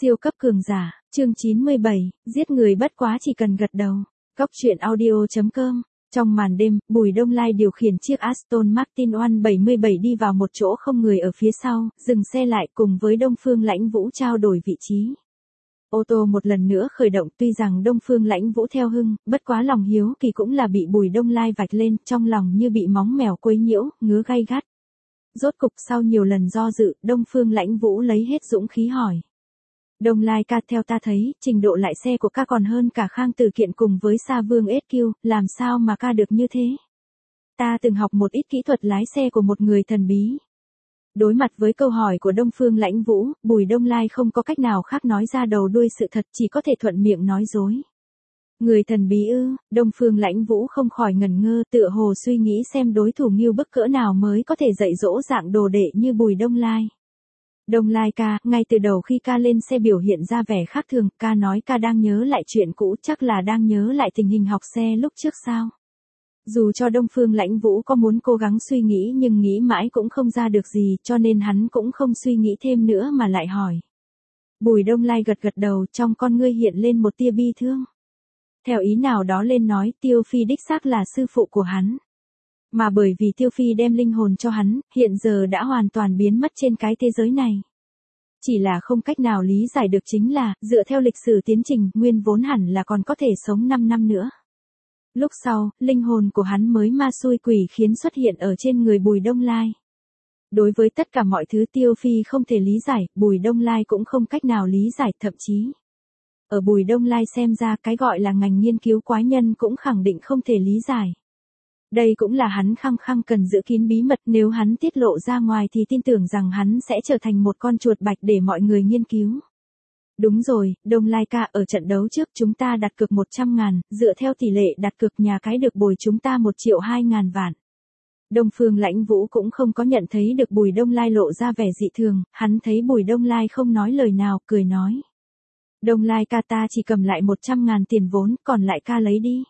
Siêu cấp cường giả, chương 97, giết người bất quá chỉ cần gật đầu. Cóc truyện audio.com. Trong màn đêm, Bùi Đông Lai điều khiển chiếc Aston Martin 177 đi vào một chỗ không người ở phía sau, dừng xe lại cùng với Đông Phương Lãnh Vũ trao đổi vị trí. Ô tô một lần nữa khởi động, tuy rằng Đông Phương Lãnh Vũ theo hưng, bất quá lòng hiếu kỳ cũng là bị Bùi Đông Lai vạch lên, trong lòng như bị móng mèo quấy nhiễu, ngứa gay gắt. Rốt cục sau nhiều lần do dự, Đông Phương Lãnh Vũ lấy hết dũng khí hỏi. Đông Lai ca, theo ta thấy, trình độ lại xe của ca còn hơn cả Khang Tử Kiện cùng với Sa Vương SQ, làm sao mà ca được như thế? Ta từng học một ít kỹ thuật lái xe của một người thần bí. Đối mặt với câu hỏi của Đông Phương Lãnh Vũ, Bùi Đông Lai không có cách nào khác nói ra đầu đuôi sự thật, chỉ có thể thuận miệng nói dối. Người thần bí ư? Đông Phương Lãnh Vũ không khỏi ngẩn ngơ, tựa hồ suy nghĩ xem đối thủ nghêu bức cỡ nào mới có thể dạy dỗ dạng đồ đệ như Bùi Đông Lai. Đông Lai ca, ngay từ đầu khi ca lên xe biểu hiện ra vẻ khác thường, ca nói ca đang nhớ lại chuyện cũ, chắc là đang nhớ lại tình hình học xe lúc trước sao? Dù cho Đông Phương Lãnh Vũ có muốn cố gắng suy nghĩ nhưng nghĩ mãi cũng không ra được gì, cho nên hắn cũng không suy nghĩ thêm nữa mà lại hỏi. Bùi Đông Lai gật gật đầu, trong con ngươi hiện lên một tia bi thương. Theo ý nào đó lên nói, Tiêu Phi đích xác là sư phụ của hắn. Mà bởi vì Tiêu Phi đem linh hồn cho hắn, hiện giờ đã hoàn toàn biến mất trên cái thế giới này. Chỉ là không cách nào lý giải được chính là, dựa theo lịch sử tiến trình, nguyên vốn hẳn là còn có thể sống 5 năm nữa. Lúc sau, linh hồn của hắn mới ma xui quỷ khiến xuất hiện ở trên người Bùi Đông Lai. Đối với tất cả mọi thứ Tiêu Phi không thể lý giải, Bùi Đông Lai cũng không cách nào lý giải, thậm chí. Ở Bùi Đông Lai xem ra cái gọi là ngành nghiên cứu quái nhân cũng khẳng định không thể lý giải. Đây cũng là hắn khăng khăng cần giữ kín bí mật, nếu hắn tiết lộ ra ngoài thì tin tưởng rằng hắn sẽ trở thành một con chuột bạch để mọi người nghiên cứu. Đúng rồi, Đông Lai ca, ở trận đấu trước chúng ta đặt cược 100.000, dựa theo tỷ lệ đặt cược nhà cái được bồi chúng ta 1.200.000 vạn. Đông Phương Lãnh Vũ cũng không có nhận thấy được Bùi Đông Lai lộ ra vẻ dị thường, hắn thấy Bùi Đông Lai không nói lời nào, cười nói. Đông Lai ca, ta chỉ cầm lại 100.000 tiền vốn, còn lại ca lấy đi.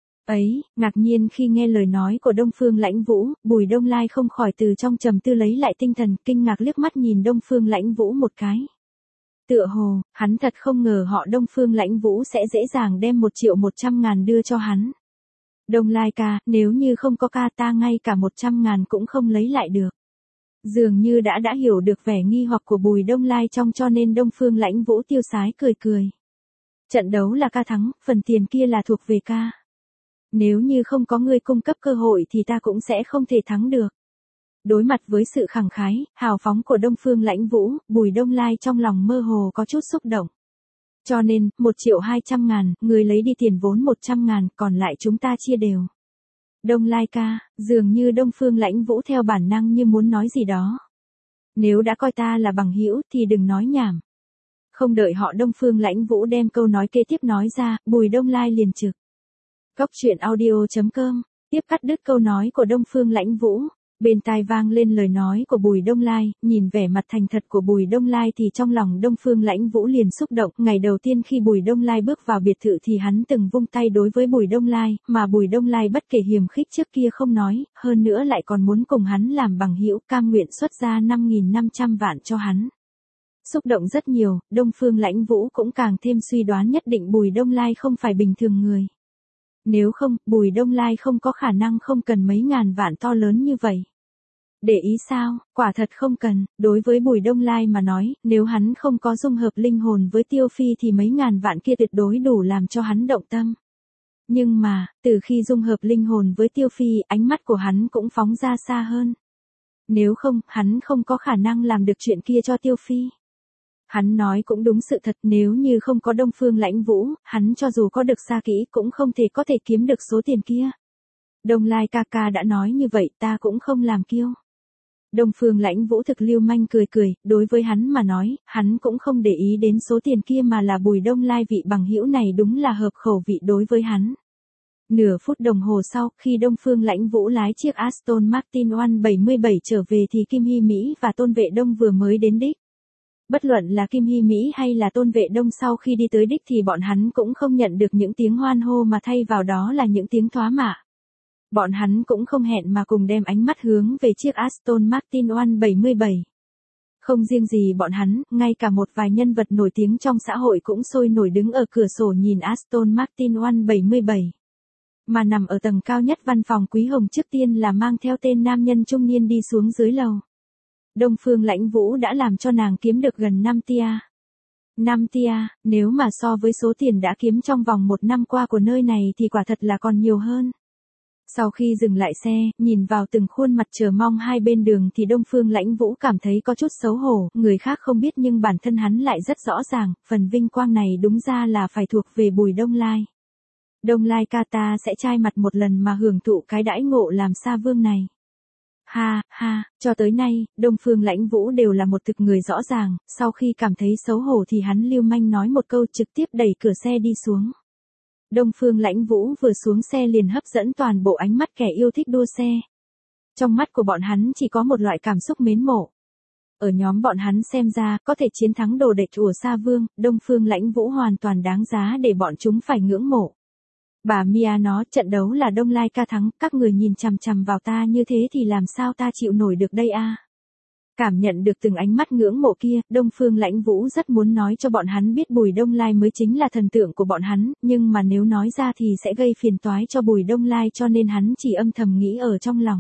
Ấy, ngạc nhiên khi nghe lời nói của Đông Phương Lãnh Vũ, Bùi Đông Lai không khỏi từ trong trầm tư lấy lại tinh thần, kinh ngạc liếc mắt nhìn Đông Phương Lãnh Vũ một cái. Tựa hồ, hắn thật không ngờ họ Đông Phương Lãnh Vũ sẽ dễ dàng đem 1.100.000 đưa cho hắn. Đông Lai ca, nếu như không có ca ta ngay cả 100.000 cũng không lấy lại được. Dường như đã hiểu được vẻ nghi hoặc của Bùi Đông Lai trong, cho nên Đông Phương Lãnh Vũ tiêu sái cười cười. Trận đấu là ca thắng, phần tiền kia là thuộc về ca. Nếu như không có ngươi cung cấp cơ hội thì ta cũng sẽ không thể thắng được. Đối mặt với sự khẳng khái, hào phóng của Đông Phương Lãnh Vũ, Bùi Đông Lai trong lòng mơ hồ có chút xúc động. Cho nên, 1.200.000, ngươi lấy đi tiền vốn 100.000, còn lại chúng ta chia đều. Đông Lai ca, dường như Đông Phương Lãnh Vũ theo bản năng như muốn nói gì đó. Nếu đã coi ta là bằng hữu thì đừng nói nhảm. Không đợi họ Đông Phương Lãnh Vũ đem câu nói kế tiếp nói ra, Bùi Đông Lai liền trực. Cóc truyện audio.com, tiếp cắt đứt câu nói của Đông Phương Lãnh Vũ. Bên tai vang lên lời nói của Bùi Đông Lai, nhìn vẻ mặt thành thật của Bùi Đông Lai thì trong lòng Đông Phương Lãnh Vũ liền xúc động. Ngày đầu tiên khi Bùi Đông Lai bước vào biệt thự thì hắn từng vung tay đối với Bùi Đông Lai, mà Bùi Đông Lai bất kể hiềm khích trước kia không nói, hơn nữa lại còn muốn cùng hắn làm bằng hữu, cam nguyện xuất ra 5.500 vạn cho hắn. Xúc động rất nhiều, Đông Phương Lãnh Vũ cũng càng thêm suy đoán nhất định Bùi Đông Lai không phải bình thường người. Nếu không, Bùi Đông Lai không có khả năng không cần mấy ngàn vạn to lớn như vậy. Để ý sao, quả thật không cần, đối với Bùi Đông Lai mà nói, nếu hắn không có dung hợp linh hồn với Tiêu Phi thì mấy ngàn vạn kia tuyệt đối đủ làm cho hắn động tâm. Nhưng mà, từ khi dung hợp linh hồn với Tiêu Phi, ánh mắt của hắn cũng phóng ra xa hơn. Nếu không, hắn không có khả năng làm được chuyện kia cho Tiêu Phi. Hắn nói cũng đúng sự thật, nếu như không có Đông Phương Lãnh Vũ, hắn cho dù có được xa kỹ cũng không thể kiếm được số tiền kia. Đông Lai ca ca đã nói như vậy, ta cũng không làm kiêu. Đông Phương Lãnh Vũ thực lưu manh cười cười, đối với hắn mà nói, hắn cũng không để ý đến số tiền kia mà là Bùi Đông Lai vị bằng hữu này đúng là hợp khẩu vị đối với hắn. Nửa phút đồng hồ sau, khi Đông Phương Lãnh Vũ lái chiếc Aston Martin 177 trở về thì Kim Hy Mỹ và Tôn Vệ Đông vừa mới đến đích. Bất luận là Kim Hy Mỹ hay là Tôn Vệ Đông sau khi đi tới đích thì bọn hắn cũng không nhận được những tiếng hoan hô mà thay vào đó là những tiếng thoá mạ. Bọn hắn cũng không hẹn mà cùng đem ánh mắt hướng về chiếc Aston Martin 177. Không riêng gì bọn hắn, ngay cả một vài nhân vật nổi tiếng trong xã hội cũng sôi nổi đứng ở cửa sổ nhìn Aston Martin 177. Mà nằm ở tầng cao nhất văn phòng Quý Hồng trước tiên là mang theo tên nam nhân trung niên đi xuống dưới lầu. Đông Phương Lãnh Vũ đã làm cho nàng kiếm được gần 5 tia. 5 tia, nếu mà so với số tiền đã kiếm trong vòng 1 năm qua của nơi này thì quả thật là còn nhiều hơn. Sau khi dừng lại xe, nhìn vào từng khuôn mặt chờ mong hai bên đường thì Đông Phương Lãnh Vũ cảm thấy có chút xấu hổ, người khác không biết nhưng bản thân hắn lại rất rõ ràng, phần vinh quang này đúng ra là phải thuộc về Bùi Đông Lai. Đông Lai ca ta sẽ trai mặt một lần mà hưởng thụ cái đãi ngộ làm sa vương này. Ha, ha, cho tới nay, Đông Phương Lãnh Vũ đều là một thực người rõ ràng, sau khi cảm thấy xấu hổ thì hắn lưu manh nói một câu trực tiếp đẩy cửa xe đi xuống. Đông Phương Lãnh Vũ vừa xuống xe liền hấp dẫn toàn bộ ánh mắt kẻ yêu thích đua xe. Trong mắt của bọn hắn chỉ có một loại cảm xúc mến mộ. Ở nhóm bọn hắn xem ra, có thể chiến thắng đồ địch của Sa Vương, Đông Phương Lãnh Vũ hoàn toàn đáng giá để bọn chúng phải ngưỡng mộ. Bà Mia nói, trận đấu là Đông Lai ca thắng, các người nhìn chằm chằm vào ta như thế thì làm sao ta chịu nổi được đây a? Cảm nhận được từng ánh mắt ngưỡng mộ kia, Đông Phương Lãnh Vũ rất muốn nói cho bọn hắn biết Bùi Đông Lai mới chính là thần tượng của bọn hắn, nhưng mà nếu nói ra thì sẽ gây phiền toái cho Bùi Đông Lai cho nên hắn chỉ âm thầm nghĩ ở trong lòng.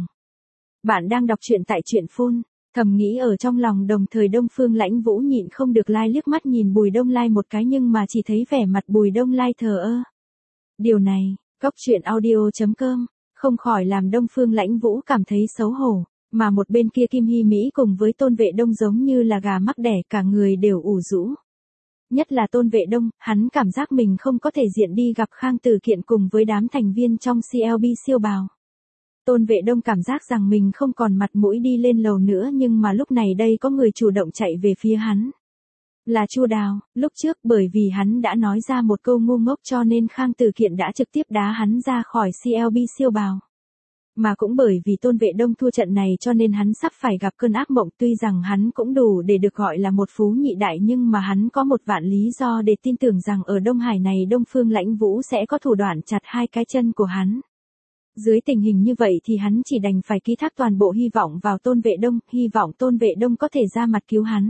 Bạn đang đọc truyện tại truyện phone, thầm nghĩ ở trong lòng đồng thời Đông Phương Lãnh Vũ nhịn không được liếc mắt nhìn Bùi Đông Lai một cái nhưng mà chỉ thấy vẻ mặt Bùi Đông Lai thờ ơ. Điều này, Goctruyện.audio.com, không khỏi làm Đông Phương Lãnh Vũ cảm thấy xấu hổ, mà một bên kia Kim Hy Mỹ cùng với Tôn Vệ Đông giống như là gà mắc đẻ cả người đều ủ rũ. Nhất là Tôn Vệ Đông, hắn cảm giác mình không có thể diện đi gặp Khang Tử Kiện cùng với đám thành viên trong CLB siêu bào. Tôn Vệ Đông cảm giác rằng mình không còn mặt mũi đi lên lầu nữa nhưng mà lúc này đây có người chủ động chạy về phía hắn. Là Chu Đào, lúc trước bởi vì hắn đã nói ra một câu ngu ngốc cho nên Khang Tử Kiện đã trực tiếp đá hắn ra khỏi CLB siêu bào. Mà cũng bởi vì Tôn Vệ Đông thua trận này cho nên hắn sắp phải gặp cơn ác mộng, tuy rằng hắn cũng đủ để được gọi là một phú nhị đại nhưng mà hắn có một vạn lý do để tin tưởng rằng ở Đông Hải này Đông Phương Lãnh Vũ sẽ có thủ đoạn chặt hai cái chân của hắn. Dưới tình hình như vậy thì hắn chỉ đành phải ký thác toàn bộ hy vọng vào Tôn Vệ Đông, hy vọng Tôn Vệ Đông có thể ra mặt cứu hắn.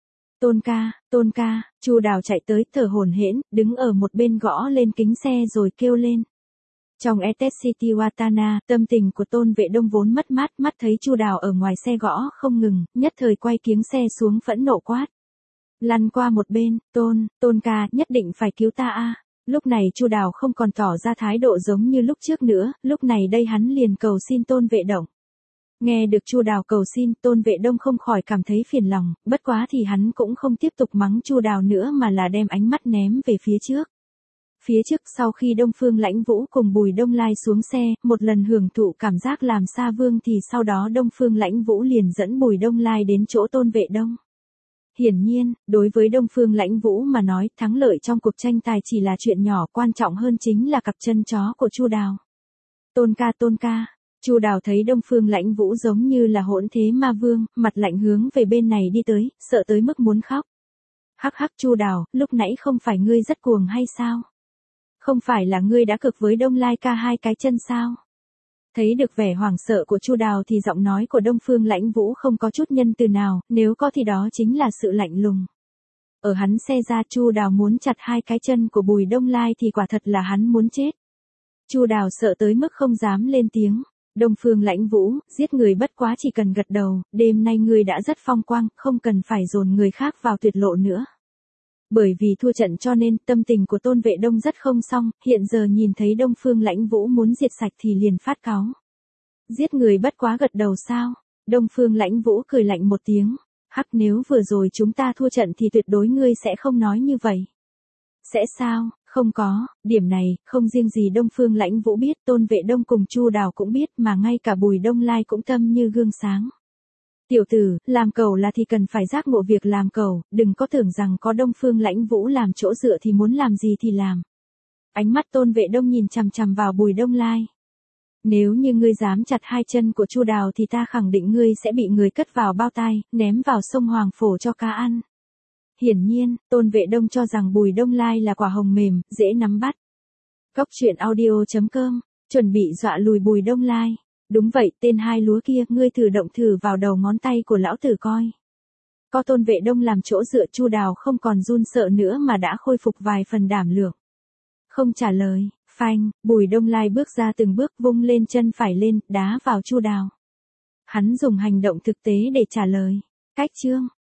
Tôn ca, Chu Đào chạy tới thở hổn hển, đứng ở một bên gõ lên kính xe rồi kêu lên. Trong ETS City Watana, tâm tình của Tôn Vệ Đông vốn mất mát, mắt thấy Chu Đào ở ngoài xe gõ không ngừng, nhất thời quay kiếng xe xuống phẫn nộ quát. Lăn qua một bên, Tôn ca, nhất định phải cứu ta a. Lúc này Chu Đào không còn tỏ ra thái độ giống như lúc trước nữa, lúc này đây hắn liền cầu xin Tôn Vệ Đông. Nghe được Chu Đào cầu xin, Tôn Vệ Đông không khỏi cảm thấy phiền lòng, bất quá thì hắn cũng không tiếp tục mắng Chu Đào nữa mà là đem ánh mắt ném về phía trước. Phía trước sau khi Đông Phương Lãnh Vũ cùng Bùi Đông Lai xuống xe, một lần hưởng thụ cảm giác làm sa vương thì sau đó Đông Phương Lãnh Vũ liền dẫn Bùi Đông Lai đến chỗ Tôn Vệ Đông. Hiển nhiên, đối với Đông Phương Lãnh Vũ mà nói, thắng lợi trong cuộc tranh tài chỉ là chuyện nhỏ, quan trọng hơn chính là cặp chân chó của Chu Đào. Tôn ca. Chu Đào thấy Đông Phương Lãnh Vũ giống như là hỗn thế ma vương, mặt lạnh hướng về bên này đi tới, sợ tới mức muốn khóc. Hắc Chu Đào, lúc nãy không phải ngươi rất cuồng hay sao? Không phải là ngươi đã cực với Đông Lai ca hai cái chân sao? Thấy được vẻ hoảng sợ của Chu Đào thì giọng nói của Đông Phương Lãnh Vũ không có chút nhân từ nào, nếu có thì đó chính là sự lạnh lùng. Ở hắn xe ra Chu Đào muốn chặt hai cái chân của Bùi Đông Lai thì quả thật là hắn muốn chết. Chu Đào sợ tới mức không dám lên tiếng. Đông Phương Lãnh Vũ, giết người bất quá chỉ cần gật đầu, đêm nay ngươi đã rất phong quang, không cần phải dồn người khác vào tuyệt lộ nữa. Bởi vì thua trận cho nên tâm tình của Tôn Vệ Đông rất không xong, hiện giờ nhìn thấy Đông Phương Lãnh Vũ muốn diệt sạch thì liền phát cáu. Giết người bất quá gật đầu sao? Đông Phương Lãnh Vũ cười lạnh một tiếng. Nếu vừa rồi chúng ta thua trận thì tuyệt đối ngươi sẽ không nói như vậy. Sẽ sao? Không có, điểm này, không riêng gì Đông Phương Lãnh Vũ biết, Tôn Vệ Đông cùng Chu Đào cũng biết mà ngay cả Bùi Đông Lai cũng tâm như gương sáng. Tiểu tử, làm cẩu là thì cần phải giác ngộ việc làm cẩu, đừng có tưởng rằng có Đông Phương Lãnh Vũ làm chỗ dựa thì muốn làm gì thì làm. Ánh mắt Tôn Vệ Đông nhìn chằm chằm vào Bùi Đông Lai. Nếu như ngươi dám chặt hai chân của Chu Đào thì ta khẳng định ngươi sẽ bị người cất vào bao tai, ném vào sông Hoàng Phổ cho cá ăn. Hiển nhiên, Tôn Vệ Đông cho rằng Bùi Đông Lai là quả hồng mềm, dễ nắm bắt. Goctruyện.audio.com, chuẩn bị dọa lùi Bùi Đông Lai. Đúng vậy, tên hai lúa kia, ngươi thử động thử vào đầu ngón tay của lão tử coi. Có Tôn Vệ Đông làm chỗ dựa, Chu Đào không còn run sợ nữa mà đã khôi phục vài phần đảm lượng. Không trả lời, phanh, Bùi Đông Lai bước ra từng bước, vung lên chân phải lên, đá vào Chu Đào. Hắn dùng hành động thực tế để trả lời. Cách chương